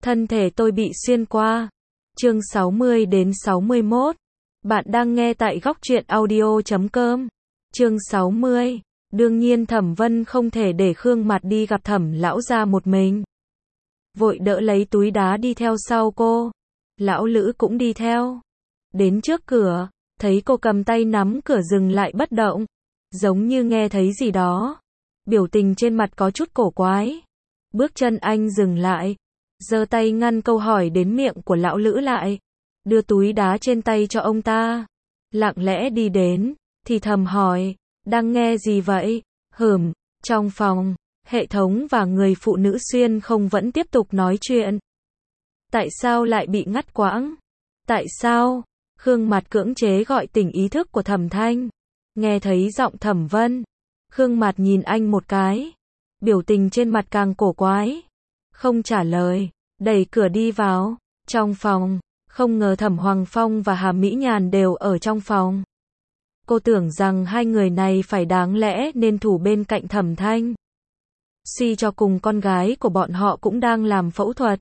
Thân thể tôi bị xuyên qua. Chương 60 đến 61. Bạn đang nghe tại góc truyện audio.com. Chương 60. Đương nhiên Thẩm Vân không thể để Khương Mạt đi gặp Thẩm lão gia một mình. Vội đỡ lấy túi đá đi theo sau cô. Lão Lữ cũng đi theo. Đến trước cửa, thấy cô cầm tay nắm cửa dừng lại bất động, giống như nghe thấy gì đó. Biểu tình trên mặt có chút cổ quái. Bước chân anh dừng lại, giơ tay ngăn câu hỏi đến miệng của Lão Lữ lại, đưa túi đá trên tay cho ông ta. Lặng lẽ đi đến, thì thầm hỏi, đang nghe gì vậy? Trong phòng, Hệ Thống và người phụ nữ xuyên không vẫn tiếp tục nói chuyện. Tại sao lại bị ngắt quãng? Tại sao? Khương Mạt cưỡng chế gọi tỉnh ý thức của Thẩm Thanh. Nghe thấy giọng Thẩm Vân, Khương Mạt nhìn anh một cái, biểu tình trên mặt càng cổ quái. Không trả lời, đẩy cửa đi vào. Trong phòng, không ngờ Thẩm Hoàng Phong và Hà Mỹ Nhàn đều ở trong phòng. Cô tưởng rằng hai người này phải đáng lẽ nên thủ bên cạnh Thẩm Thanh. Suy cho cùng con gái của bọn họ cũng đang làm phẫu thuật.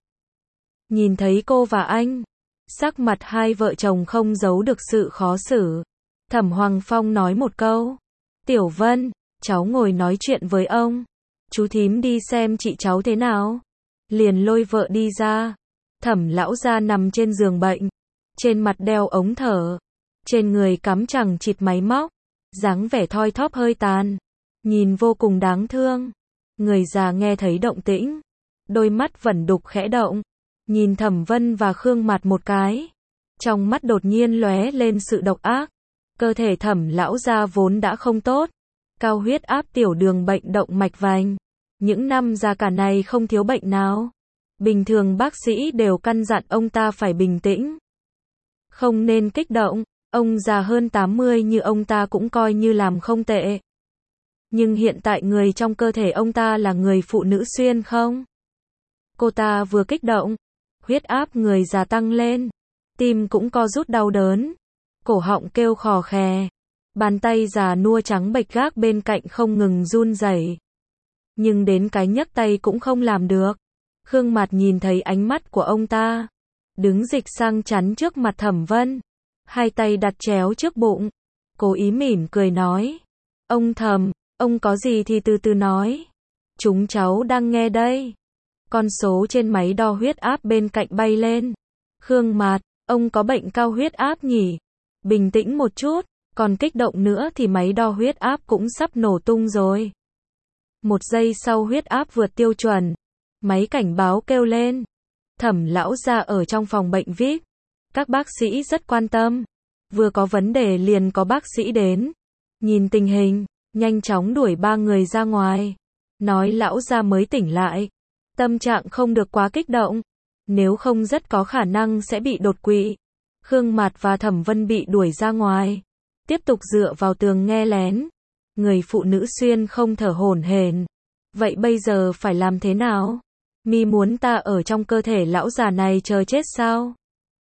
Nhìn thấy cô và anh, sắc mặt hai vợ chồng không giấu được sự khó xử. Thẩm Hoàng Phong nói một câu, Tiểu Vân, cháu ngồi nói chuyện với ông. Chú thím đi xem chị cháu thế nào. Liền lôi vợ đi ra. Thẩm lão gia nằm trên giường bệnh, trên mặt đeo ống thở, trên người cắm chẳng chịt máy móc, dáng vẻ thoi thóp hơi tàn, nhìn vô cùng đáng thương. Người già nghe thấy động tĩnh, đôi mắt vẫn đục khẽ động, nhìn Thẩm Vân và Khương Mạt một cái, trong mắt đột nhiên lóe lên sự độc ác. Cơ thể Thẩm lão gia vốn đã không tốt, cao huyết áp, tiểu đường, bệnh động mạch vành, những năm già cả này không thiếu bệnh nào. Bình thường bác sĩ đều căn dặn ông ta phải bình tĩnh, không nên kích động. Ông già hơn 80 như ông ta cũng coi như làm không tệ. Nhưng hiện tại người trong cơ thể ông ta là người phụ nữ xuyên không? Cô ta vừa kích động, huyết áp người già tăng lên, tim cũng co rút đau đớn, cổ họng kêu khò khè, bàn tay già nua trắng bệch gác bên cạnh không ngừng run rẩy. Nhưng đến cái nhấc tay cũng không làm được. Khương Mạt nhìn thấy ánh mắt của ông ta, đứng dịch sang chắn trước mặt Thẩm Vân, hai tay đặt chéo trước bụng, cố ý mỉm cười nói, ông Thẩm, ông có gì thì từ từ nói, chúng cháu đang nghe đây. Con số trên máy đo huyết áp bên cạnh bay lên. Khương Mạt, ông có bệnh cao huyết áp nhỉ? Bình tĩnh một chút, còn kích động nữa thì máy đo huyết áp cũng sắp nổ tung rồi. Một giây sau huyết áp vượt tiêu chuẩn, máy cảnh báo kêu lên. Thẩm lão gia ở trong phòng bệnh VIP, các bác sĩ rất quan tâm, vừa có vấn đề liền có bác sĩ đến, nhìn tình hình, nhanh chóng đuổi ba người ra ngoài, nói lão gia mới tỉnh lại, tâm trạng không được quá kích động, nếu không rất có khả năng sẽ bị đột quỵ. Khương Mạt và Thẩm Vân bị đuổi ra ngoài, tiếp tục dựa vào tường nghe lén. Người phụ nữ xuyên không thở hổn hển. Vậy bây giờ phải làm thế nào? Mi muốn ta ở trong cơ thể lão già này chờ chết sao?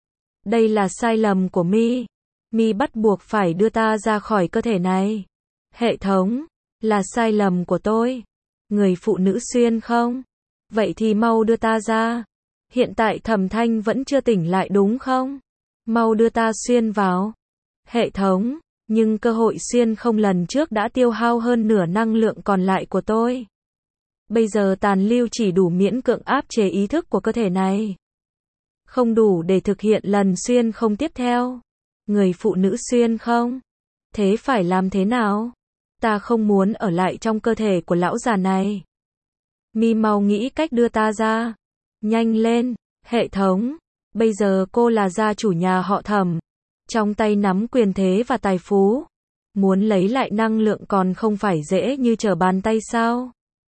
Đây là sai lầm của Mi. Mi bắt buộc phải đưa ta ra khỏi cơ thể này. Hệ thống, là sai lầm của tôi. Người phụ nữ xuyên không? Vậy thì mau đưa ta ra. Hiện tại Thẩm Thanh vẫn chưa tỉnh lại đúng không? Mau đưa ta xuyên vào. Hệ thống, nhưng cơ hội xuyên không lần trước đã tiêu hao hơn nửa năng lượng còn lại của tôi. Bây giờ tàn lưu chỉ đủ miễn cưỡng áp chế ý thức của cơ thể này, không đủ để thực hiện lần xuyên không tiếp theo. Người phụ nữ xuyên không? Thế phải làm thế nào? Ta không muốn ở lại trong cơ thể của lão già này. Mi mau nghĩ cách đưa ta ra. Nhanh lên, hệ thống. Bây giờ cô là gia chủ nhà họ Thẩm, trong tay nắm quyền thế và tài phú. Muốn lấy lại năng lượng còn không phải dễ như trở bàn tay sao?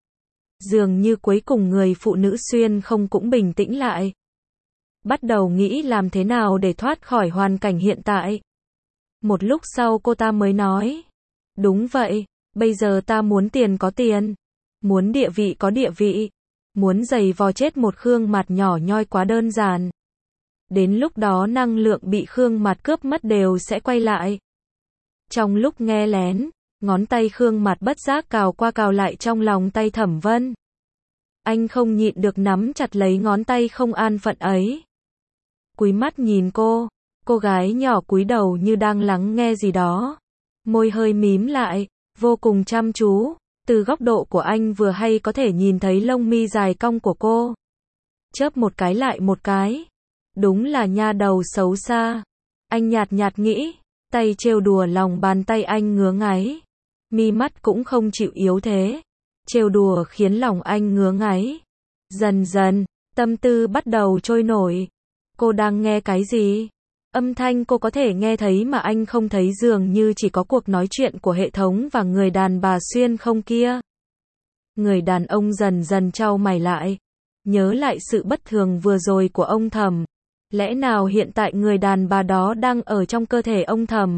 Dường như cuối cùng người phụ nữ xuyên không cũng bình tĩnh lại. Bắt đầu nghĩ làm thế nào để thoát khỏi hoàn cảnh hiện tại. Một lúc sau cô ta mới nói. Đúng vậy, bây giờ ta muốn tiền có tiền. Muốn địa vị có địa vị. Muốn giày vò chết một Khương Mạt nhỏ nhoi quá đơn giản. Đến lúc đó năng lượng bị Khương Mạt cướp mất đều sẽ quay lại. Trong lúc nghe lén, ngón tay Khương Mạt bất giác cào qua cào lại trong lòng tay Thẩm Vân. Anh không nhịn được nắm chặt lấy ngón tay không an phận ấy. Cúi mắt nhìn cô gái nhỏ cúi đầu như đang lắng nghe gì đó. Môi hơi mím lại, vô cùng chăm chú. Từ góc độ của anh vừa hay có thể nhìn thấy lông mi dài cong của cô. Chớp một cái lại một cái. Đúng là nha đầu xấu xa. Anh nhạt nhạt nghĩ, tay trêu đùa lòng bàn tay anh ngứa ngáy. Mi mắt cũng không chịu yếu thế. Trêu đùa khiến lòng anh ngứa ngáy. Dần dần, tâm tư bắt đầu trôi nổi. Cô đang nghe cái gì? Âm thanh cô có thể nghe thấy mà anh không thấy dường như chỉ có cuộc nói chuyện của hệ thống và người đàn bà xuyên không kia. Người đàn ông dần dần chau mày lại. Nhớ lại sự bất thường vừa rồi của ông Thẩm. Lẽ nào hiện tại người đàn bà đó đang ở trong cơ thể ông Thẩm?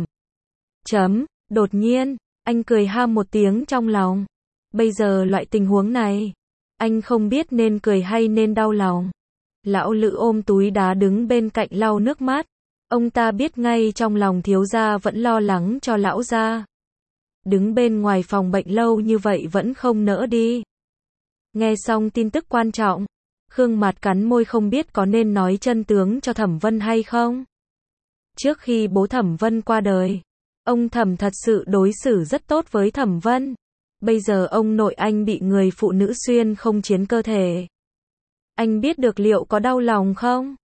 Đột nhiên, anh cười ha một tiếng trong lòng. Bây giờ loại tình huống này, anh không biết nên cười hay nên đau lòng. Lão Lữ ôm túi đá đứng bên cạnh lau nước mắt. Ông ta biết ngay trong lòng thiếu gia vẫn lo lắng cho lão gia. Đứng bên ngoài phòng bệnh lâu như vậy vẫn không nỡ đi. Nghe xong tin tức quan trọng, Khương Mạt cắn môi không biết có nên nói chân tướng cho Thẩm Vân hay không. Trước khi bố Thẩm Vân qua đời, ông Thẩm thật sự đối xử rất tốt với Thẩm Vân. Bây giờ ông nội anh bị người phụ nữ xuyên không chiếm cơ thể. Anh biết được liệu có đau lòng không?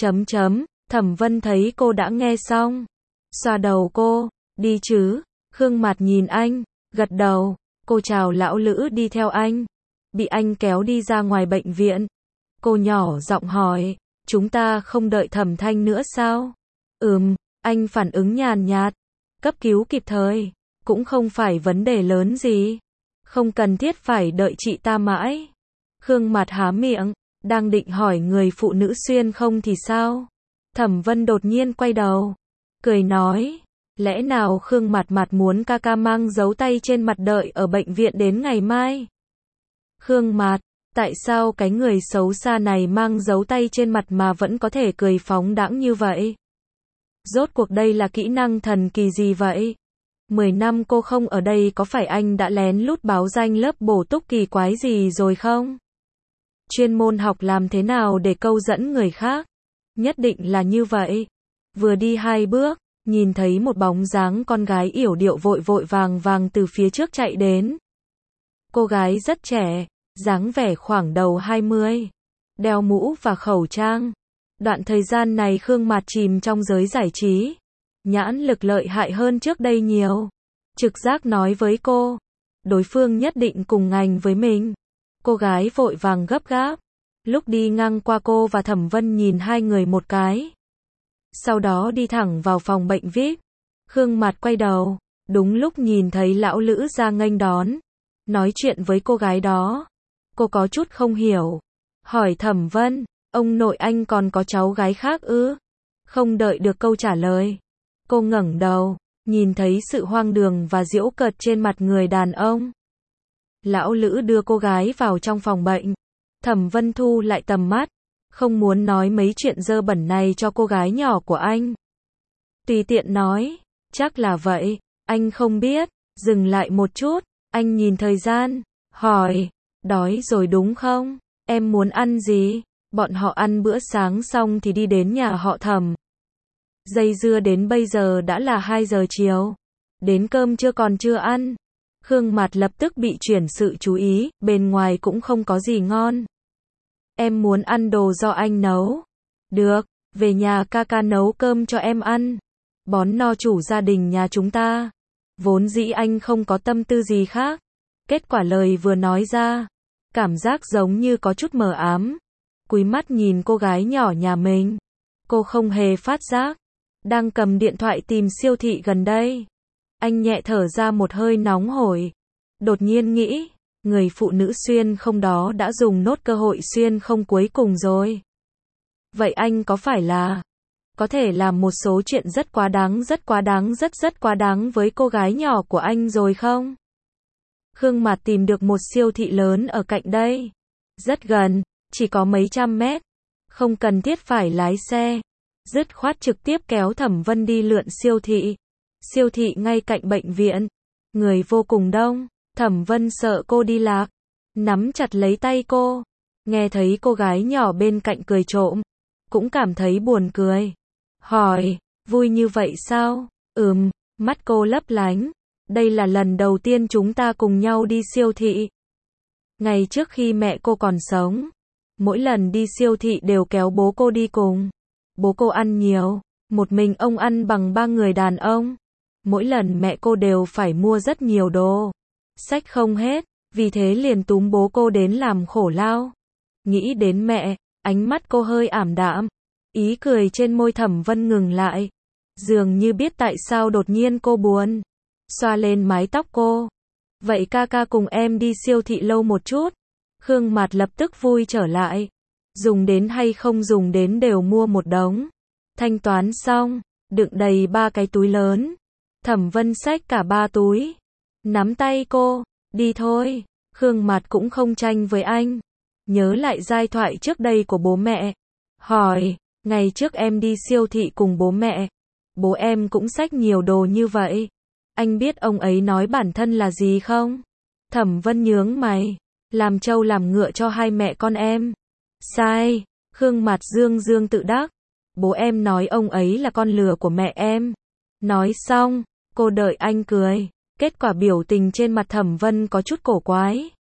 Thẩm Vân thấy cô đã nghe xong. Xoa đầu cô, đi chứ. Khương Mạt nhìn anh, gật đầu. Cô chào lão Lữ đi theo anh. Bị anh kéo đi ra ngoài bệnh viện. Cô nhỏ giọng hỏi, chúng ta không đợi Thẩm Thanh nữa sao? Anh phản ứng nhàn nhạt. Cấp cứu kịp thời, cũng không phải vấn đề lớn gì. Không cần thiết phải đợi chị ta mãi. Khương Mạt há miệng, đang định hỏi người phụ nữ xuyên không thì sao? Thẩm Vân đột nhiên quay đầu, cười nói, lẽ nào Khương Mạt muốn ca ca mang dấu tay trên mặt đợi ở bệnh viện đến ngày mai? Khương Mạt, tại sao cái người xấu xa này mang dấu tay trên mặt mà vẫn có thể cười phóng đãng như vậy? Rốt cuộc đây là kỹ năng thần kỳ gì vậy? 10 năm cô không ở đây có phải anh đã lén lút báo danh lớp bổ túc kỳ quái gì rồi không? Chuyên môn học làm thế nào để câu dẫn người khác? Nhất định là như vậy. Vừa đi 2 bước, nhìn thấy một bóng dáng con gái yểu điệu vội vội vàng từ phía trước chạy đến. Cô gái rất trẻ, dáng vẻ khoảng đầu 20, đeo mũ và khẩu trang. Đoạn thời gian này Khương Mạt chìm trong giới giải trí, nhãn lực lợi hại hơn trước đây nhiều. Trực giác nói với cô, đối phương nhất định cùng ngành với mình. Cô gái vội vàng gấp gáp. Lúc đi ngang qua cô và Thẩm Vân nhìn hai người một cái. Sau đó đi thẳng vào phòng bệnh VIP. Khương Mạt quay đầu, đúng lúc nhìn thấy lão Lữ ra nghênh đón, nói chuyện với cô gái đó. Cô có chút không hiểu, hỏi Thẩm Vân, ông nội anh còn có cháu gái khác ư? Không đợi được câu trả lời, cô ngẩng đầu, nhìn thấy sự hoang đường và giễu cợt trên mặt người đàn ông. Lão Lữ đưa cô gái vào trong phòng bệnh. Thẩm Vân thu lại tầm mắt, không muốn nói mấy chuyện dơ bẩn này cho cô gái nhỏ của anh. Tùy tiện nói, chắc là vậy, anh không biết. Dừng lại một chút, anh nhìn thời gian, hỏi, đói rồi đúng không? Em muốn ăn gì? Bọn họ ăn bữa sáng xong thì đi đến nhà họ Thẩm. Dây dưa đến bây giờ đã là 2 giờ chiều. Đến cơm trưa còn chưa ăn. Khương Mạt lập tức bị chuyển sự chú ý, bên ngoài cũng không có gì ngon. Em muốn ăn đồ do anh nấu. Được, về nhà ca ca nấu cơm cho em ăn. Bón no chủ gia đình nhà chúng ta. Vốn dĩ anh không có tâm tư gì khác. Kết quả lời vừa nói ra, cảm giác giống như có chút mờ ám. Cúi mắt nhìn cô gái nhỏ nhà mình. Cô không hề phát giác. Đang cầm điện thoại tìm siêu thị gần đây. Anh nhẹ thở ra một hơi nóng hổi. Đột nhiên nghĩ, người phụ nữ xuyên không đó đã dùng nốt cơ hội xuyên không cuối cùng rồi. Vậy anh có phải là có thể làm một số chuyện rất quá đáng, rất quá đáng với cô gái nhỏ của anh rồi không? Khương Mạt tìm được một siêu thị lớn ở cạnh đây. Rất gần, chỉ có mấy trăm mét. Không cần thiết phải lái xe. Dứt khoát trực tiếp kéo Thẩm Vân đi lượn siêu thị. Siêu thị ngay cạnh bệnh viện. Người vô cùng đông. Thẩm Vân sợ cô đi lạc. Nắm chặt lấy tay cô. nghe thấy cô gái nhỏ bên cạnh cười trộm, cũng cảm thấy buồn cười. Hỏi, vui như vậy sao? Mắt cô lấp lánh. Đây là lần đầu tiên chúng ta cùng nhau đi siêu thị. Ngày trước khi mẹ cô còn sống, mỗi lần đi siêu thị đều kéo bố cô đi cùng. Bố cô ăn nhiều, một mình ông ăn bằng 3 người đàn ông. Mỗi lần mẹ cô đều phải mua rất nhiều đồ, xách không hết, vì thế liền túm bố cô đến làm khổ lao. Nghĩ đến mẹ, ánh mắt cô hơi ảm đạm, ý cười trên môi Thẩm Vân ngừng lại. Dường như biết tại sao đột nhiên cô buồn, xoa lên mái tóc cô. Vậy ca ca cùng em đi siêu thị lâu một chút. Khương Mạt lập tức vui trở lại. Dùng đến hay không dùng đến đều mua một đống. Thanh toán xong, đựng đầy 3 cái túi lớn. Thẩm Vân xách cả 3 túi. Nắm tay cô, đi thôi. Khương Mạt cũng không tranh với anh. Nhớ lại giai thoại trước đây của bố mẹ. Hỏi, ngày trước em đi siêu thị cùng bố mẹ. Bố em cũng xách nhiều đồ như vậy. Anh biết ông ấy nói bản thân là gì không? Thẩm Vân nhướng mày. Làm trâu làm ngựa cho hai mẹ con em. Sai. Khương Mạt dương dương tự đắc. Bố em nói ông ấy là con lừa của mẹ em. Nói xong, cô đợi anh cười. Kết quả biểu tình trên mặt Thẩm Vân có chút cổ quái.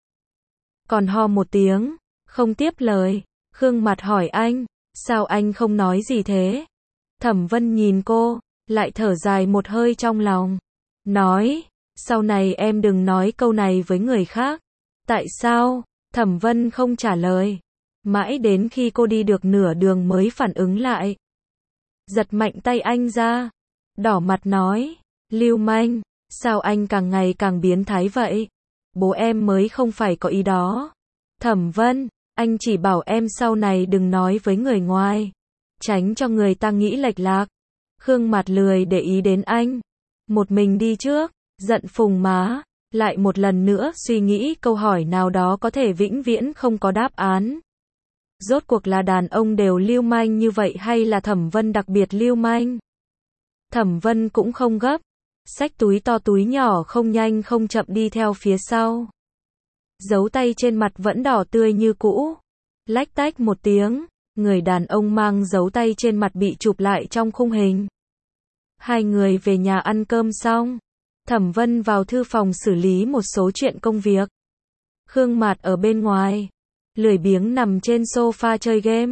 Còn ho một tiếng, không tiếp lời. Khương Mạt hỏi anh, sao anh không nói gì thế? Thẩm Vân nhìn cô, lại thở dài một hơi trong lòng. Nói, sau này em đừng nói câu này với người khác. Tại sao? Thẩm Vân không trả lời. Mãi đến khi cô đi được nửa đường mới phản ứng lại. Giật mạnh tay anh ra. Đỏ mặt nói, lưu manh, sao anh càng ngày càng biến thái vậy? Bố em mới không phải có ý đó. Thẩm Vân, anh chỉ bảo em sau này đừng nói với người ngoài. Tránh cho người ta nghĩ lệch lạc. Khương Mạt lười để ý đến anh. Một mình đi trước, giận phùng má. Lại một lần nữa suy nghĩ câu hỏi nào đó có thể vĩnh viễn không có đáp án. Rốt cuộc là đàn ông đều lưu manh như vậy hay là Thẩm Vân đặc biệt lưu manh? Thẩm Vân cũng không gấp. Xách túi to túi nhỏ không nhanh không chậm đi theo phía sau. Dấu tay trên mặt vẫn đỏ tươi như cũ. Lách tách một tiếng, người đàn ông mang dấu tay trên mặt bị chụp lại trong khung hình. Hai người về nhà ăn cơm xong. Thẩm Vân vào thư phòng xử lý một số chuyện công việc. Khương Mạt ở bên ngoài, lười biếng nằm trên sofa chơi game.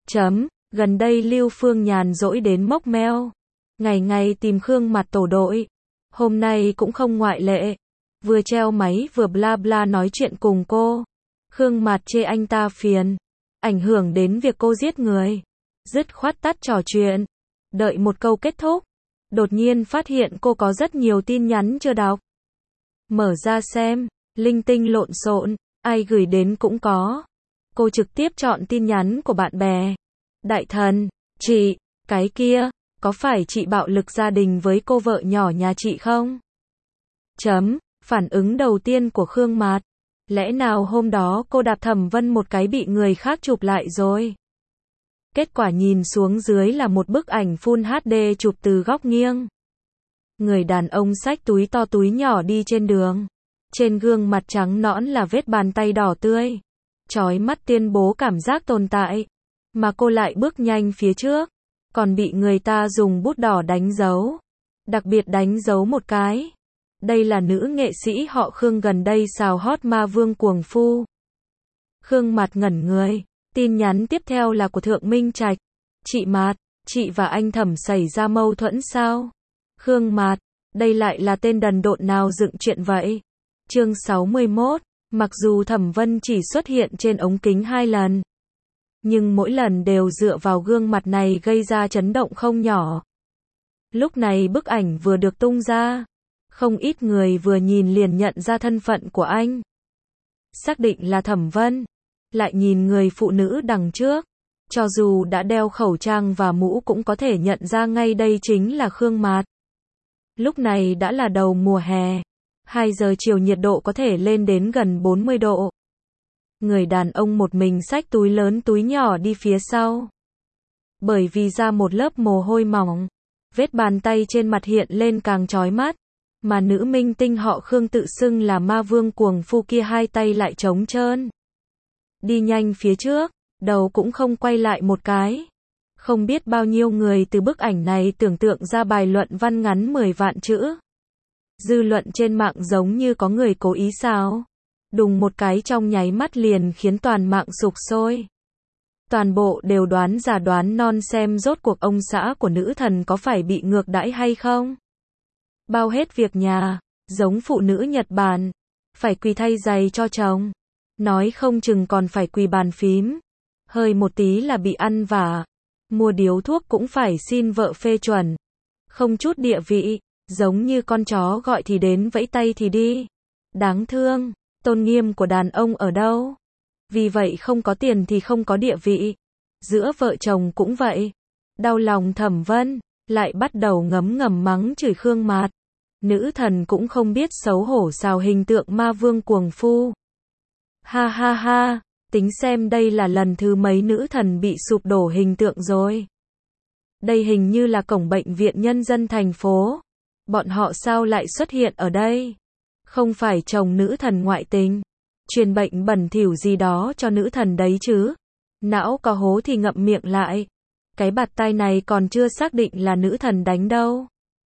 Gần đây Lưu Phương nhàn rỗi đến mốc meo. Ngày ngày tìm Khương Mạt tổ đội. Hôm nay cũng không ngoại lệ. Vừa treo máy vừa bla bla nói chuyện cùng cô. Khương Mạt chê anh ta phiền, ảnh hưởng đến việc cô giết người. Dứt khoát tắt trò chuyện. Đợi một câu kết thúc. Đột nhiên phát hiện cô có rất nhiều tin nhắn chưa đọc. Mở ra xem, linh tinh lộn xộn, ai gửi đến cũng có. Cô trực tiếp chọn tin nhắn của bạn bè. Đại thần, chị, cái kia, có phải chị bạo lực gia đình với cô vợ nhỏ nhà chị không? Phản ứng đầu tiên của Khương Mạt. Lẽ nào hôm đó cô đạp Thẩm Vân một cái bị người khác chụp lại rồi? Kết quả nhìn xuống dưới là một bức ảnh Full HD chụp từ góc nghiêng. Người đàn ông xách túi to túi nhỏ đi trên đường. Trên gương mặt trắng nõn là vết bàn tay đỏ tươi. Chói mắt tuyên bố cảm giác tồn tại. Mà cô lại bước nhanh phía trước. Còn bị người ta dùng bút đỏ đánh dấu. Đặc biệt đánh dấu một cái. Đây là nữ nghệ sĩ họ Khương gần đây xào hot ma vương cuồng phu. Khương Mạt ngẩn người. Tin nhắn tiếp theo là của Thượng Minh Trạch. Chị Mạt, chị và anh Thẩm xảy ra mâu thuẫn sao? Khương Mạt, đây lại là tên đần độn nào dựng chuyện vậy? Chương 61, mặc dù Thẩm Vân chỉ xuất hiện trên ống kính 2 lần. Nhưng mỗi lần đều dựa vào gương mặt này gây ra chấn động không nhỏ. Lúc này bức ảnh vừa được tung ra. Không ít người vừa nhìn liền nhận ra thân phận của anh. Xác định là Thẩm Vân. Lại nhìn người phụ nữ đằng trước. Cho dù đã đeo khẩu trang và mũ cũng có thể nhận ra ngay đây chính là Khương Mạt. Lúc này đã là đầu mùa hè. 2 giờ chiều nhiệt độ có thể lên đến gần 40 độ. Người đàn ông một mình xách túi lớn túi nhỏ đi phía sau. Bởi vì ra một lớp mồ hôi mỏng. Vết bàn tay trên mặt hiện lên càng chói mắt. Mà nữ minh tinh họ Khương tự xưng là ma vương cuồng phu kia hai tay lại trống trơn. đi nhanh phía trước, đầu cũng không quay lại một cái. Không biết bao nhiêu người từ bức ảnh này tưởng tượng ra bài luận văn ngắn 10 vạn chữ. Dư luận trên mạng giống như có người cố ý sao. Đùng một cái trong nháy mắt liền khiến toàn mạng sục sôi. Toàn bộ đều đoán giả đoán non xem rốt cuộc ông xã của nữ thần có phải bị ngược đãi hay không. Bao hết việc nhà, giống phụ nữ Nhật Bản, phải quỳ thay giày cho chồng. Nói không chừng còn phải quỳ bàn phím. Hơi một tí là bị ăn vả. Mua điếu thuốc cũng phải xin vợ phê chuẩn. Không chút địa vị, giống như con chó gọi thì đến vẫy tay thì đi. Đáng thương, tôn nghiêm của đàn ông ở đâu? Vì vậy không có tiền thì không có địa vị. Giữa vợ chồng cũng vậy. Đau lòng Thẩm Vân, lại bắt đầu ngấm ngầm mắng chửi Khương Mạt. Nữ thần cũng không biết xấu hổ xào hình tượng ma vương cuồng phu. Ha ha ha, tính xem đây là lần thứ mấy nữ thần bị sụp đổ hình tượng rồi. Đây hình như là cổng bệnh viện nhân dân thành phố. Bọn họ sao lại xuất hiện ở đây? Không phải chồng nữ thần ngoại tình, truyền bệnh bẩn thỉu gì đó cho nữ thần đấy chứ. Não có hố thì ngậm miệng lại. Cái bạt tai này còn chưa xác định là nữ thần đánh đâu.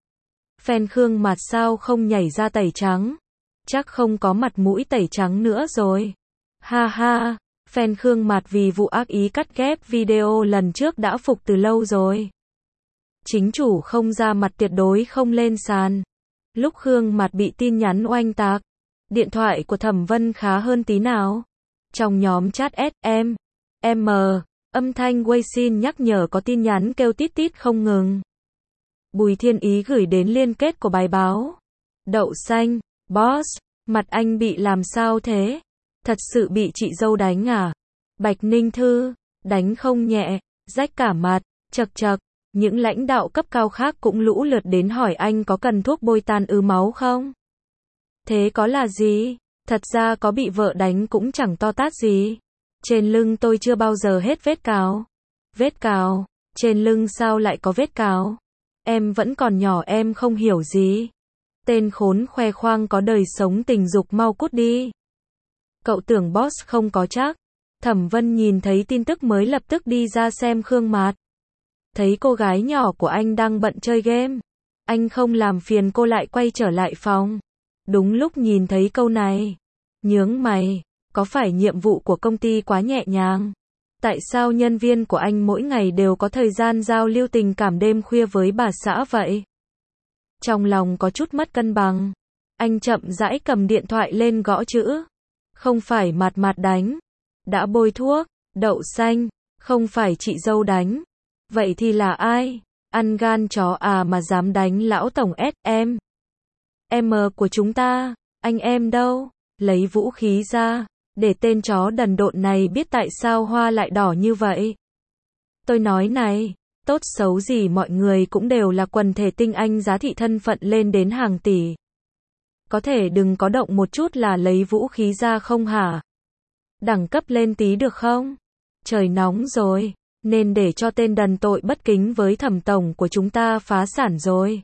Fan Khương Mạt sao không nhảy ra tẩy trắng? Chắc không có mặt mũi tẩy trắng nữa rồi. Ha ha, fan Khương Mạt vì vụ ác ý cắt ghép video lần trước đã phục từ lâu rồi. Chính chủ không ra mặt tuyệt đối không lên sàn. Lúc Khương Mạt bị tin nhắn oanh tạc, điện thoại của Thẩm Vân khá hơn tí nào. Trong nhóm chat SM, M, âm thanh Weixin nhắc nhở có tin nhắn kêu tít tít không ngừng. Bùi Thiên Ý gửi đến liên kết của bài báo. Đậu xanh, boss, mặt anh bị làm sao thế? Thật sự bị chị dâu đánh à? Bạch Ninh Thư, đánh không nhẹ, rách cả mặt, chật chật. Những lãnh đạo cấp cao khác cũng lũ lượt đến hỏi anh có cần thuốc bôi tan ứ máu không? Thế có là gì? Thật ra có bị vợ đánh cũng chẳng to tát gì. Trên lưng tôi chưa bao giờ hết vết cào. Vết cào? Trên lưng sao lại có vết cào? Em vẫn còn nhỏ em không hiểu gì. Tên khốn khoe khoang có đời sống tình dục mau cút đi. Cậu tưởng boss không có chắc. Thẩm Vân nhìn thấy tin tức mới lập tức đi ra xem Khương Mạt. Thấy cô gái nhỏ của anh đang bận chơi game. Anh không làm phiền cô lại quay trở lại phòng. Đúng lúc nhìn thấy câu này. Nhướng mày, có phải nhiệm vụ của công ty quá nhẹ nhàng? Tại sao nhân viên của anh mỗi ngày đều có thời gian giao lưu tình cảm đêm khuya với bà xã vậy? Trong lòng có chút mất cân bằng. Anh chậm rãi cầm điện thoại lên gõ chữ. Không phải Mạt Mạt đánh. Đã bôi thuốc, đậu xanh, không phải chị dâu đánh. Vậy thì là ai? Ăn gan chó à mà dám đánh lão tổng SM. M của chúng ta, anh em đâu? Lấy vũ khí ra, để tên chó đần độn này biết tại sao hoa lại đỏ như vậy. Tôi nói này, tốt xấu gì mọi người cũng đều là quần thể tinh anh giá trị thân phận lên đến hàng tỷ. Có thể đừng có động một chút là lấy vũ khí ra không hả? Đẳng cấp lên tí được không? Trời nóng rồi, nên để cho tên đần tội bất kính với Thẩm tổng của chúng ta phá sản rồi.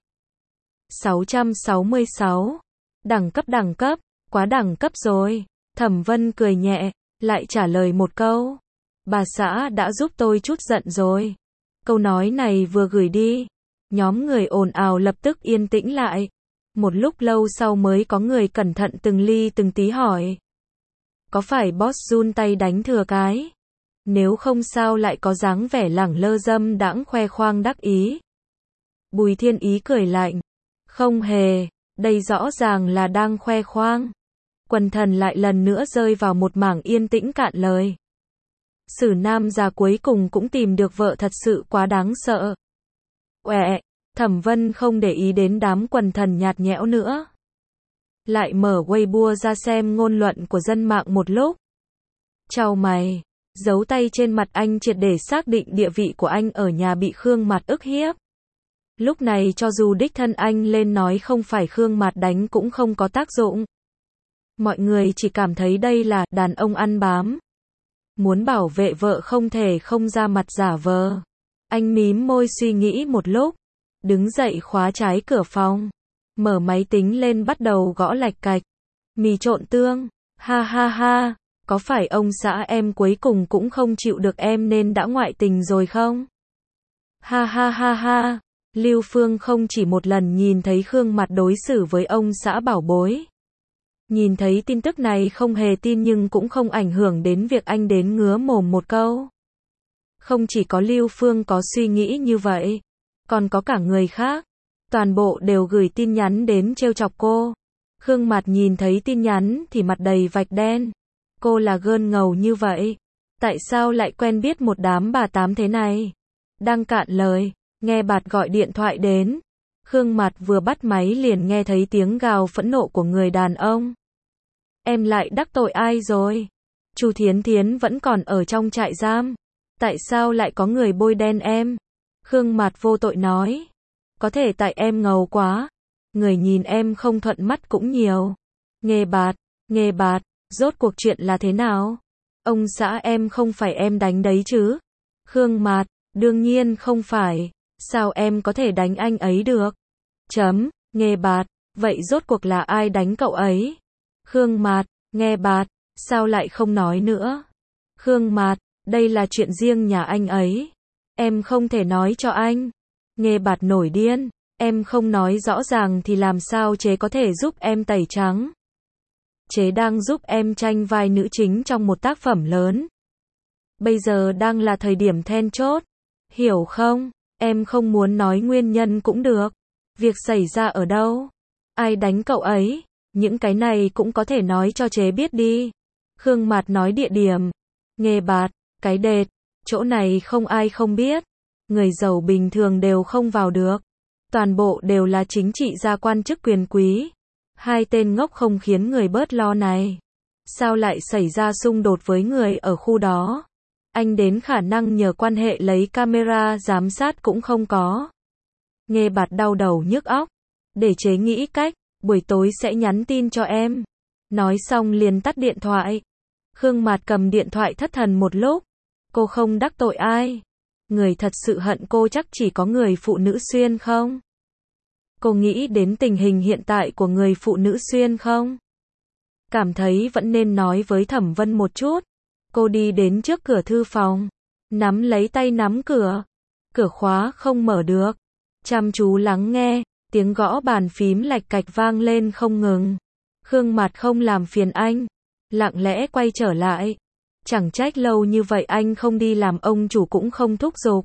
666. Đẳng cấp, quá đẳng cấp rồi. Thẩm Vân cười nhẹ, lại trả lời một câu. Bà xã đã giúp tôi chút giận rồi. Câu nói này vừa gửi đi, nhóm người ồn ào lập tức yên tĩnh lại. Một lúc lâu sau mới có người cẩn thận từng ly từng tí hỏi. Có phải boss run tay đánh thừa cái? Nếu không sao lại có dáng vẻ lẳng lơ dâm đãng khoe khoang đắc ý. Bùi Thiên Ý cười lạnh. Không hề, đây rõ ràng là đang khoe khoang. Quần thần lại lần nữa rơi vào một mảng yên tĩnh cạn lời. Sử nam già cuối cùng cũng tìm được vợ thật sự quá đáng sợ. Uệ, Thẩm Vân không để ý đến đám quần thần nhạt nhẽo nữa. Lại mở Weibo ra xem ngôn luận của dân mạng một lúc. Chau mày, dấu tay trên mặt anh triệt để xác định địa vị của anh ở nhà bị Khương Mạt ức hiếp. Lúc này cho dù đích thân anh lên nói không phải Khương Mạt đánh cũng không có tác dụng. Mọi người chỉ cảm thấy đây là đàn ông ăn bám. Muốn bảo vệ vợ không thể không ra mặt giả vờ. Anh mím môi suy nghĩ một lúc. Đứng dậy khóa trái cửa phòng. Mở máy tính lên bắt đầu gõ lạch cạch. Mì trộn tương. Ha ha ha. có phải ông xã em cuối cùng cũng không chịu được em nên đã ngoại tình rồi không? Ha ha ha ha, Lưu Phương không chỉ một lần nhìn thấy Khương Mặt đối xử với ông xã bảo bối. Nhìn thấy tin tức này không hề tin nhưng cũng không ảnh hưởng đến việc anh đến ngứa mồm một câu. Không chỉ có Lưu Phương có suy nghĩ như vậy, còn có cả người khác. Toàn bộ đều gửi tin nhắn đến trêu chọc cô. Khương Mặt nhìn thấy tin nhắn thì mặt đầy vạch đen. Cô là gơn ngầu như vậy. Tại sao lại quen biết một đám bà tám thế này? Đang cạn lời, nghe Bạt gọi điện thoại đến. Khương Mặt vừa bắt máy liền nghe thấy tiếng gào phẫn nộ của người đàn ông. Em lại đắc tội ai rồi? Chu Thiến Thiến vẫn còn ở trong trại giam. Tại sao lại có người bôi đen em? Khương Mặt vô tội nói. Có thể tại em ngầu quá. Người nhìn em không thuận mắt cũng nhiều. Nghe Bạt, rốt cuộc chuyện là thế nào? Ông xã em không phải em đánh đấy chứ? Khương Mặt, đương nhiên không phải. Sao em có thể đánh anh ấy được? Nghe Bạt, vậy rốt cuộc là ai đánh cậu ấy? Khương Mặt, nghe Bạt, sao lại không nói nữa? Khương Mặt, đây là chuyện riêng nhà anh ấy. Em không thể nói cho anh. Nghe Bạt nổi điên, em không nói rõ ràng thì làm sao chế có thể giúp em tẩy trắng? Chế đang giúp em tranh vai nữ chính trong một tác phẩm lớn. Bây giờ đang là thời điểm then chốt. Hiểu không? Em không muốn nói nguyên nhân cũng được. Việc xảy ra ở đâu? Ai đánh cậu ấy? Những cái này cũng có thể nói cho chế biết đi. Khương Mặt nói địa điểm. Nghe Bạt, cái đệt, chỗ này không ai không biết. Người giàu bình thường đều không vào được. Toàn bộ đều là chính trị gia quan chức quyền quý. Hai tên ngốc không khiến người bớt lo này. Sao lại xảy ra xung đột với người ở khu đó? Anh đến khả năng nhờ quan hệ lấy camera giám sát cũng không có. Nghe Bạt đau đầu nhức óc. Để chế nghĩ cách, buổi tối sẽ nhắn tin cho em. Nói xong liền tắt điện thoại. Khương Mặt cầm điện thoại thất thần một lúc. Cô không đắc tội ai. Người thật sự hận cô chắc chỉ có người phụ nữ xuyên không? Cô nghĩ đến tình hình hiện tại của người phụ nữ xuyên không? Cảm thấy vẫn nên nói với Thẩm Vân một chút. Cô đi đến trước cửa thư phòng. Nắm lấy tay nắm cửa. Cửa khóa không mở được. Chăm chú lắng nghe. Tiếng gõ bàn phím lạch cạch vang lên không ngừng. Khương Mặt không làm phiền anh. Lặng lẽ quay trở lại. Chẳng trách lâu như vậy anh không đi làm ông chủ cũng không thúc giục.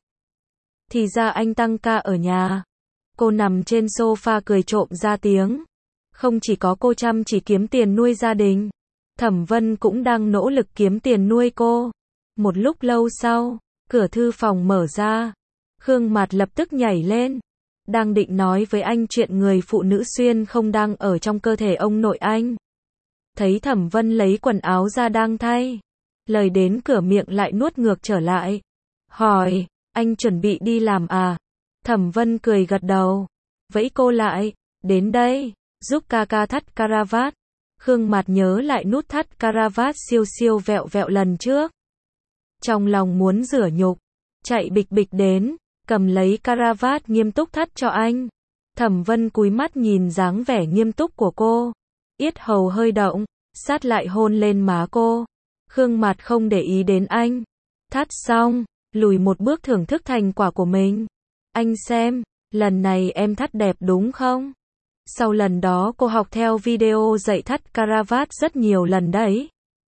Thì ra anh tăng ca ở nhà. Cô nằm trên sofa cười trộm ra tiếng. Không chỉ có cô chăm chỉ kiếm tiền nuôi gia đình. Thẩm Vân cũng đang nỗ lực kiếm tiền nuôi cô. Một lúc lâu sau, cửa thư phòng mở ra. Khương Mặt lập tức nhảy lên. Đang định nói với anh chuyện người phụ nữ xuyên không đang ở trong cơ thể ông nội anh. Thấy Thẩm Vân lấy quần áo ra đang thay. Lời đến cửa miệng lại nuốt ngược trở lại. Hỏi, anh chuẩn bị đi làm à? Thẩm Vân cười gật đầu. Vẫy cô lại, đến đây, giúp ca ca thắt caravat. Khương Mặt nhớ lại nút thắt caravat siêu siêu vẹo vẹo lần trước. Trong lòng muốn rửa nhục, chạy bịch bịch đến, cầm lấy caravat nghiêm túc thắt cho anh. Thẩm Vân cúi mắt nhìn dáng vẻ nghiêm túc của cô. Yết hầu hơi động, sát lại hôn lên má cô. Khương Mặt không để ý đến anh. Thắt xong, lùi một bước thưởng thức thành quả của mình. Anh xem, lần này em thắt đẹp đúng không? Sau lần đó cô học theo video dạy thắt caravat rất nhiều lần đấy.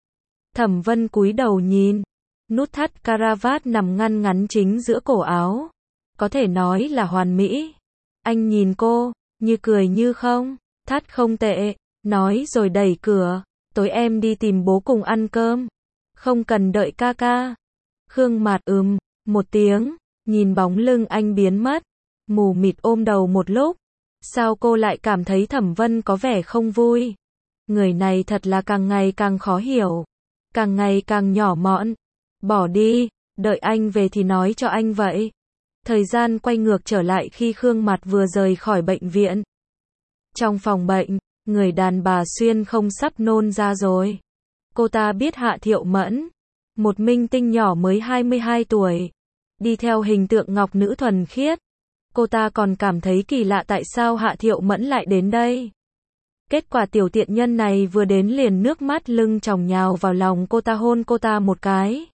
Thẩm Vân cúi đầu nhìn. Nút thắt caravat nằm ngăn ngắn chính giữa cổ áo. Có thể nói là hoàn mỹ. Anh nhìn cô, như cười như không. Thắt không tệ, nói rồi đẩy cửa. Tối em đi tìm bố cùng ăn cơm. Không cần đợi ca ca. Khương Mặt một tiếng, nhìn bóng lưng anh biến mất. Mù mịt ôm đầu một lúc. Sao cô lại cảm thấy Thẩm Vân có vẻ không vui? Người này thật là càng ngày càng khó hiểu. Càng ngày càng nhỏ mọn. Bỏ đi, đợi anh về thì nói cho anh vậy. Thời gian quay ngược trở lại khi Khương Mặt vừa rời khỏi bệnh viện. Trong phòng bệnh, người đàn bà xuyên không sắp nôn ra rồi. Cô ta biết Hạ Thiệu Mẫn, một minh tinh nhỏ mới 22 tuổi, đi theo hình tượng ngọc nữ thuần khiết. Cô ta còn cảm thấy kỳ lạ tại sao Hạ Thiệu Mẫn lại đến đây. Kết quả tiểu tiện nhân này vừa đến liền nước mắt lưng tròng nhào vào lòng cô ta hôn cô ta một cái.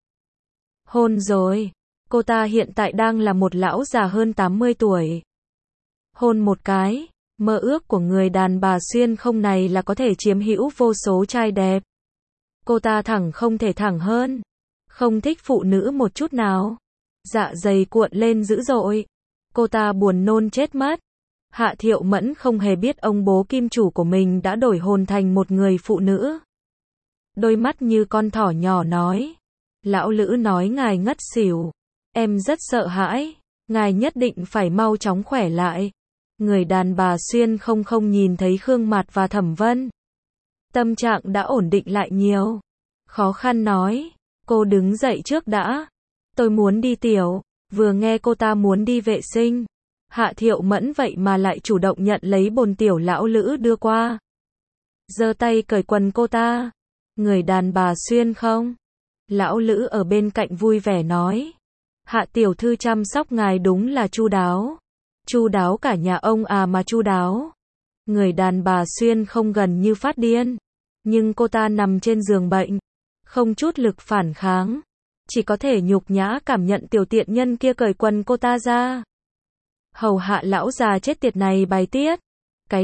Hôn rồi. Cô ta hiện tại đang là một lão già hơn 80 tuổi. Hôn một cái, mơ ước của người đàn bà xuyên không này là có thể chiếm hữu vô số trai đẹp. Cô ta thẳng không thể thẳng hơn. Không thích phụ nữ một chút nào. Dạ dày cuộn lên dữ dội. Cô ta buồn nôn chết mất. Hạ Thiệu Mẫn không hề biết ông bố kim chủ của mình đã đổi hồn thành một người phụ nữ. Đôi mắt như con thỏ nhỏ nói. Lão Lữ nói ngài ngất xỉu. Em rất sợ hãi. Ngài nhất định phải mau chóng khỏe lại. Người đàn bà xuyên không nhìn thấy Khương Mạt và Thẩm Vân. Tâm trạng đã ổn định lại nhiều. Khó khăn nói. Cô đứng dậy trước đã. Tôi muốn đi tiểu. Vừa nghe cô ta muốn đi vệ sinh. Hạ Thiệu Mẫn vậy mà lại chủ động nhận lấy bồn tiểu lão Lữ đưa qua. Giơ tay cởi quần cô ta. Người đàn bà xuyên không? Lão Lữ ở bên cạnh vui vẻ nói. Hạ tiểu thư chăm sóc ngài đúng là chu đáo. Chu đáo cả nhà ông à mà chu đáo. Người đàn bà xuyên không gần như phát điên. Nhưng cô ta nằm trên giường bệnh. Không chút lực phản kháng. Chỉ có thể nhục nhã cảm nhận tiểu tiện nhân kia cởi quần cô ta ra. Hầu hạ lão già chết tiệt này bài tiết. Cái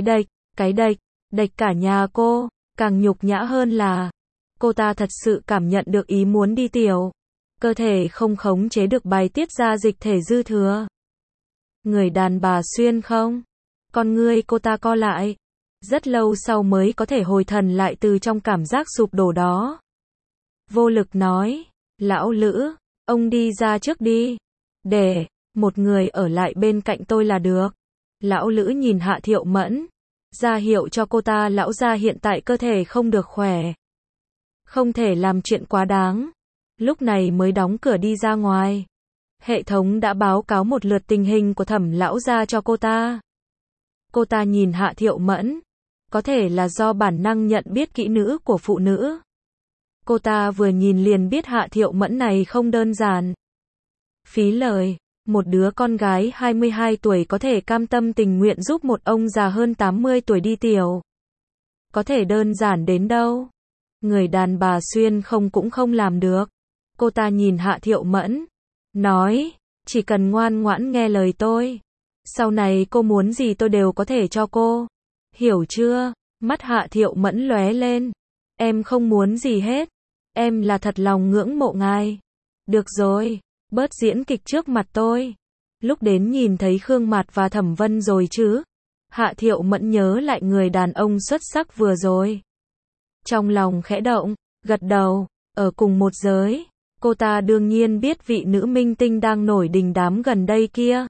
đệch cả nhà cô. Càng nhục nhã hơn là cô ta thật sự cảm nhận được ý muốn đi tiểu. Cơ thể không khống chế được bài tiết ra dịch thể dư thừa. Người đàn bà xuyên không? Con ngươi cô ta co lại. Rất lâu sau mới có thể hồi thần lại từ trong cảm giác sụp đổ đó. Vô lực nói. Lão Lữ, ông đi ra trước đi. Để một người ở lại bên cạnh tôi là được. Lão Lữ nhìn Hạ Thiệu Mẫn. Ra hiệu cho cô ta lão gia hiện tại cơ thể không được khỏe. Không thể làm chuyện quá đáng. Lúc này mới đóng cửa đi ra ngoài. Hệ thống đã báo cáo một lượt tình hình của Thẩm lão gia cho cô ta. Cô ta nhìn Hạ Thiệu Mẫn. Có thể là do bản năng nhận biết kỹ nữ của phụ nữ. Cô ta vừa nhìn liền biết Hạ Thiệu Mẫn này không đơn giản. Phí lời. Một đứa con gái 22 tuổi có thể cam tâm tình nguyện giúp một ông già hơn 80 tuổi đi tiểu. Có thể đơn giản đến đâu. Người đàn bà xuyên không cũng không làm được. Cô ta nhìn Hạ Thiệu Mẫn. Nói, chỉ cần ngoan ngoãn nghe lời tôi. Sau này cô muốn gì tôi đều có thể cho cô. Hiểu chưa? Mắt Hạ Thiệu Mẫn lóe lên. Em không muốn gì hết. Em là thật lòng ngưỡng mộ ngài. Được rồi, bớt diễn kịch trước mặt tôi. Lúc đến nhìn thấy Khương Mạt và Thẩm Vân rồi chứ. Hạ Thiệu Mẫn nhớ lại người đàn ông xuất sắc vừa rồi. Trong lòng khẽ động, gật đầu, ở cùng một giới. Cô ta đương nhiên biết vị nữ minh tinh đang nổi đình đám gần đây kia.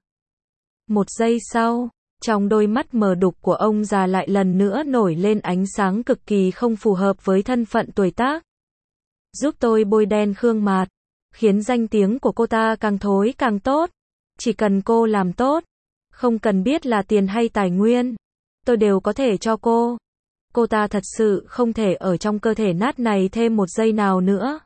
Một giây sau, trong đôi mắt mờ đục của ông già lại lần nữa nổi lên ánh sáng cực kỳ không phù hợp với thân phận tuổi tác. Giúp tôi bôi đen Khương Mạt, khiến danh tiếng của cô ta càng thối càng tốt. Chỉ cần cô làm tốt, không cần biết là tiền hay tài nguyên, tôi đều có thể cho cô. Cô ta thật sự không thể ở trong cơ thể nát này thêm một giây nào nữa.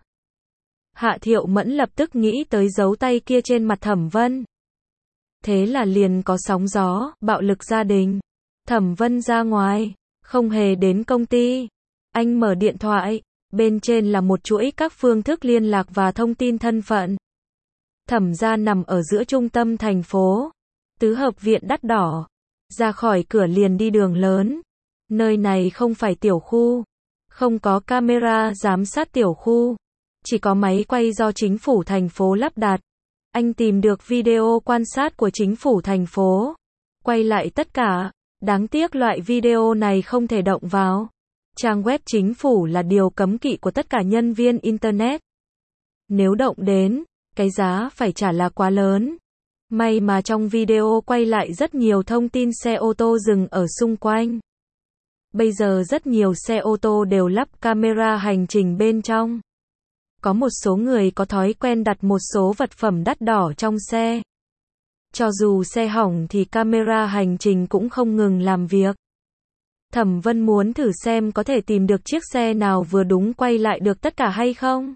Hạ Thiệu Mẫn lập tức nghĩ tới dấu tay kia trên mặt Thẩm Vân. Thế là liền có sóng gió, bạo lực gia đình. Thẩm Vân ra ngoài, không hề đến công ty. Anh mở điện thoại, bên trên là một chuỗi các phương thức liên lạc và thông tin thân phận. Thẩm gia nằm ở giữa trung tâm thành phố. Tứ hợp viện đắt đỏ. Ra khỏi cửa liền đi đường lớn. Nơi này không phải tiểu khu. Không có camera giám sát tiểu khu. Chỉ có máy quay do chính phủ thành phố lắp đặt. Anh tìm được video quan sát của chính phủ thành phố. Quay lại tất cả. Đáng tiếc loại video này không thể động vào. Trang web chính phủ là điều cấm kỵ của tất cả nhân viên Internet. Nếu động đến, cái giá phải trả là quá lớn. May mà trong video quay lại rất nhiều thông tin xe ô tô dừng ở xung quanh. Bây giờ rất nhiều xe ô tô đều lắp camera hành trình bên trong. Có một số người có thói quen đặt một số vật phẩm đắt đỏ trong xe. Cho dù xe hỏng thì camera hành trình cũng không ngừng làm việc. Thẩm Vân muốn thử xem có thể tìm được chiếc xe nào vừa đúng quay lại được tất cả hay không.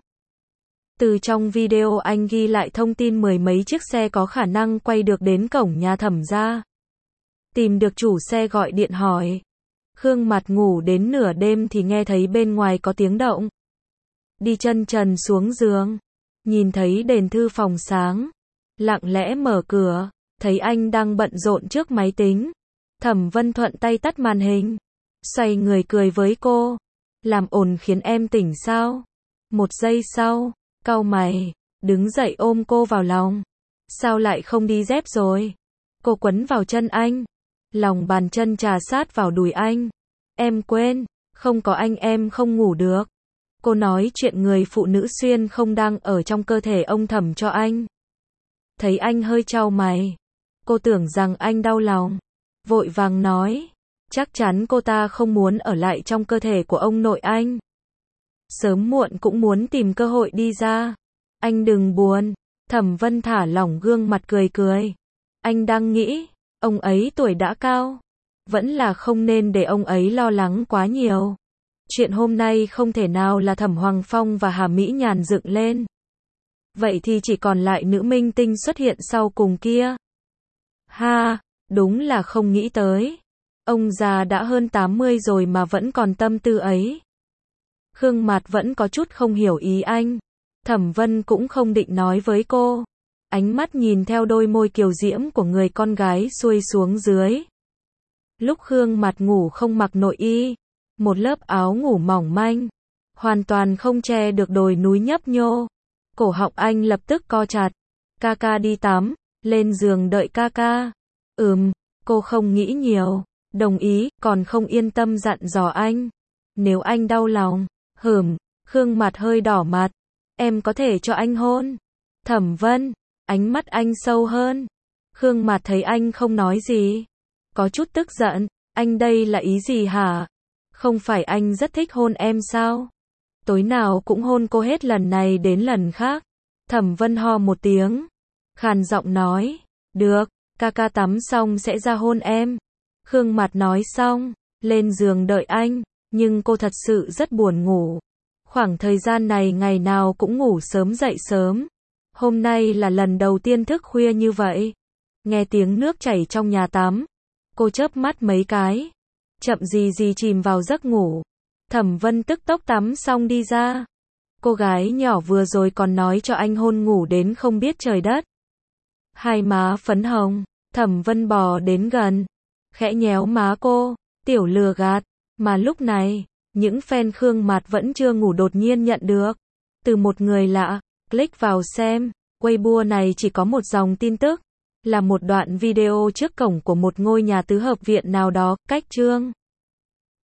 Từ trong video anh ghi lại thông tin mười mấy chiếc xe có khả năng quay được đến cổng nhà Thẩm gia. Tìm được chủ xe gọi điện hỏi. Khương Mạt ngủ đến nửa đêm thì nghe thấy bên ngoài có tiếng động. Đi chân trần xuống giường, nhìn thấy đèn thư phòng sáng, lặng lẽ mở cửa, thấy anh đang bận rộn trước máy tính. Thẩm Vân thuận tay tắt màn hình, xoay người cười với cô. Làm ồn khiến em tỉnh sao? Một giây sau, cau mày, đứng dậy ôm cô vào lòng. Sao lại không đi dép rồi? Cô quấn vào chân anh, lòng bàn chân trà sát vào đùi anh. Em quên, không có anh em không ngủ được. Cô nói chuyện người phụ nữ xuyên không đang ở trong cơ thể ông Thẩm cho anh. Thấy anh hơi chau mày, cô tưởng rằng anh đau lòng, vội vàng nói, chắc chắn cô ta không muốn ở lại trong cơ thể của ông nội anh. Sớm muộn cũng muốn tìm cơ hội đi ra. Anh đừng buồn. Thẩm Vân thả lỏng gương mặt cười cười. Anh đang nghĩ, ông ấy tuổi đã cao, vẫn là không nên để ông ấy lo lắng quá nhiều. Chuyện hôm nay không thể nào là Thẩm Hoàng Phong và Hà Mỹ Nhàn dựng lên. Vậy thì chỉ còn lại nữ minh tinh xuất hiện sau cùng kia. Ha, đúng là không nghĩ tới. Ông già đã hơn 80 rồi mà vẫn còn tâm tư ấy. Khương Mạt vẫn có chút không hiểu ý anh. Thẩm Vân cũng không định nói với cô. Ánh mắt nhìn theo đôi môi kiều diễm của người con gái xuôi xuống dưới. Lúc Khương Mạt ngủ không mặc nội y, một lớp áo ngủ mỏng manh, hoàn toàn không che được đồi núi nhấp nhô. Cổ họng anh lập tức co chặt. Ca đi tắm, lên giường đợi ca. Cô không nghĩ nhiều, đồng ý, còn không yên tâm dặn dò anh. Nếu anh đau lòng, Khương Mạt hơi đỏ mặt. Em có thể cho anh hôn. Thẩm Vân, ánh mắt anh sâu hơn. Khương Mạt thấy anh không nói gì, có chút tức giận. Anh đây là ý gì hả? Không phải anh rất thích hôn em sao? Tối nào cũng hôn cô hết lần này đến lần khác. Thẩm Vân ho một tiếng, khàn giọng nói, được, ca tắm xong sẽ ra hôn em. Khương Mạt nói xong, lên giường đợi anh, nhưng cô thật sự rất buồn ngủ. Khoảng thời gian này ngày nào cũng ngủ sớm dậy sớm. Hôm nay là lần đầu tiên thức khuya như vậy. Nghe tiếng nước chảy trong nhà tắm, cô chớp mắt mấy cái, chậm gì chìm vào giấc ngủ. Thẩm Vân tức tốc tắm xong đi ra. Cô gái nhỏ vừa rồi còn nói cho anh hôn ngủ đến không biết trời đất. Hai má phấn hồng, Thẩm Vân bò đến gần, khẽ nhéo má cô, tiểu lừa gạt. Mà lúc này, những fan Khương Mạt vẫn chưa ngủ đột nhiên nhận được từ một người lạ, click vào xem. Weibo này chỉ có một dòng tin tức, là một đoạn video trước cổng của một ngôi nhà tứ hợp viện nào đó, cách Trương